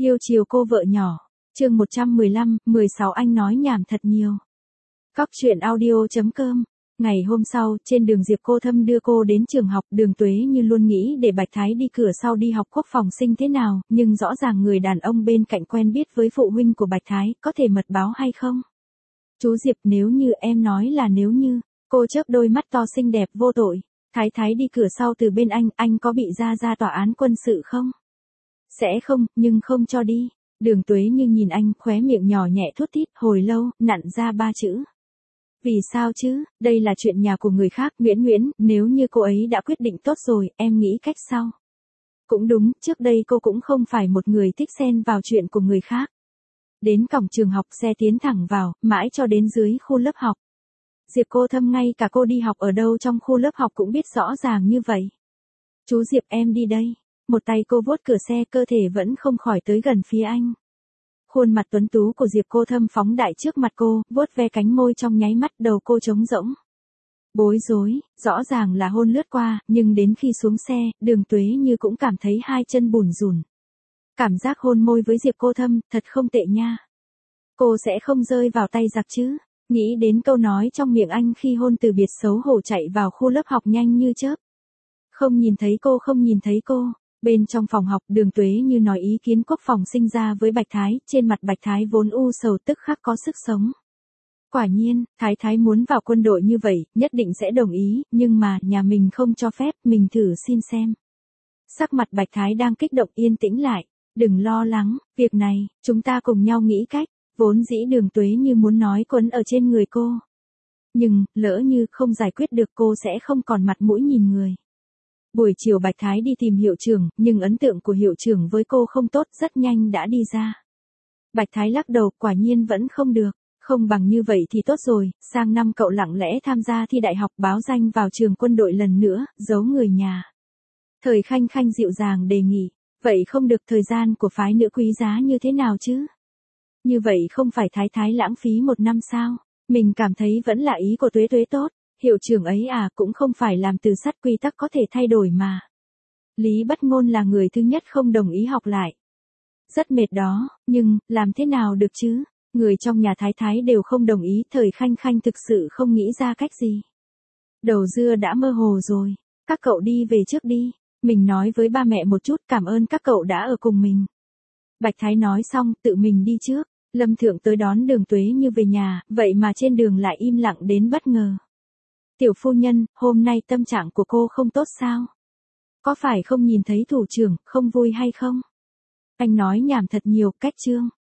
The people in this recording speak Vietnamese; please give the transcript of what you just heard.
Yêu chiều cô vợ nhỏ. Chương 115, 16 anh nói nhảm thật nhiều. Cóc truyện audio.com. Ngày hôm sau, trên đường Diệp Cô Thâm đưa cô đến trường học, Đường Tuế như luôn nghĩ để Bạch Thái đi cửa sau đi học quốc phòng sinh thế nào, nhưng rõ ràng người đàn ông bên cạnh quen biết với phụ huynh của Bạch Thái, có thể mật báo hay không? Chú Diệp, nếu như em nói là nếu như, cô chớp đôi mắt to xinh đẹp vô tội. Thái đi cửa sau từ bên anh có bị ra tòa án quân sự không? Sẽ không, nhưng không cho đi. Đường Tuế như nhìn anh, khóe miệng nhỏ nhẹ thốt thít, hồi lâu, nặn ra 3 chữ. Vì sao chứ, đây là chuyện nhà của người khác, Nguyễn, nếu như cô ấy đã quyết định tốt rồi, em nghĩ cách sau. Cũng đúng, trước đây cô cũng không phải một người thích xen vào chuyện của người khác. Đến cổng trường học xe tiến thẳng vào, mãi cho đến dưới khu lớp học. Diệp Cô Thâm ngay cả cô đi học ở đâu trong khu lớp học cũng biết rõ ràng như vậy. Chú Diệp, em đi đây. Một tay cô vuốt cửa xe, cơ thể vẫn không khỏi tới gần phía anh. Khuôn mặt tuấn tú của Diệp Cô Thâm phóng đại trước mặt cô, vuốt ve cánh môi trong nháy mắt, đầu cô trống rỗng. Bối rối, rõ ràng là hôn lướt qua, nhưng đến khi xuống xe, Đường Tuế như cũng cảm thấy hai chân bủn rủn. Cảm giác hôn môi với Diệp Cô Thâm, thật không tệ nha. Cô sẽ không rơi vào tay giặc chứ. Nghĩ đến câu nói trong miệng anh khi hôn từ biệt, xấu hổ chạy vào khu lớp học nhanh như chớp. Không nhìn thấy cô. Bên trong phòng học, Đường Tuế như nói ý kiến quốc phòng sinh ra với Bạch Thái, trên mặt Bạch Thái vốn u sầu tức khắc có sức sống. Quả nhiên, Thái muốn vào quân đội như vậy, nhất định sẽ đồng ý, nhưng mà, nhà mình không cho phép, mình thử xin xem. Sắc mặt Bạch Thái đang kích động, yên tĩnh lại. Đừng lo lắng, việc này, chúng ta cùng nhau nghĩ cách. Vốn dĩ Đường Tuế như muốn nói quấn ở trên người cô. Nhưng, lỡ như không giải quyết được cô sẽ không còn mặt mũi nhìn người. Buổi chiều Bạch Thái đi tìm hiệu trưởng, nhưng ấn tượng của hiệu trưởng với cô không tốt, rất nhanh đã đi ra. Bạch Thái lắc đầu, quả nhiên vẫn không được. Không bằng như vậy thì tốt rồi, sang năm cậu lặng lẽ tham gia thi đại học, báo danh vào trường quân đội lần nữa, giấu người nhà. Thời Khanh Khanh dịu dàng đề nghị, vậy không được, thời gian của phái nữ quý giá như thế nào chứ? Như vậy không phải Thái lãng phí 1 năm sao? Mình cảm thấy vẫn là ý của Tuế tốt. Hiệu trưởng ấy à, cũng không phải làm từ sắt, quy tắc có thể thay đổi mà. Lý Bất Ngôn là người thứ nhất không đồng ý học lại. Rất mệt đó, nhưng, làm thế nào được chứ? Người trong nhà Thái đều không đồng ý, Thời Khanh Khanh thực sự không nghĩ ra cách gì. Đầu dưa đã mơ hồ rồi, các cậu đi về trước đi. Mình nói với ba mẹ một chút, cảm ơn các cậu đã ở cùng mình. Bạch Thái nói xong, tự mình đi trước. Lâm Thượng tới đón Đường Tuế như về nhà, vậy mà trên đường lại im lặng đến bất ngờ. Tiểu phu nhân, hôm nay tâm trạng của cô không tốt sao? Có phải không nhìn thấy thủ trưởng, không vui hay không? Anh nói nhảm thật nhiều, cách chương.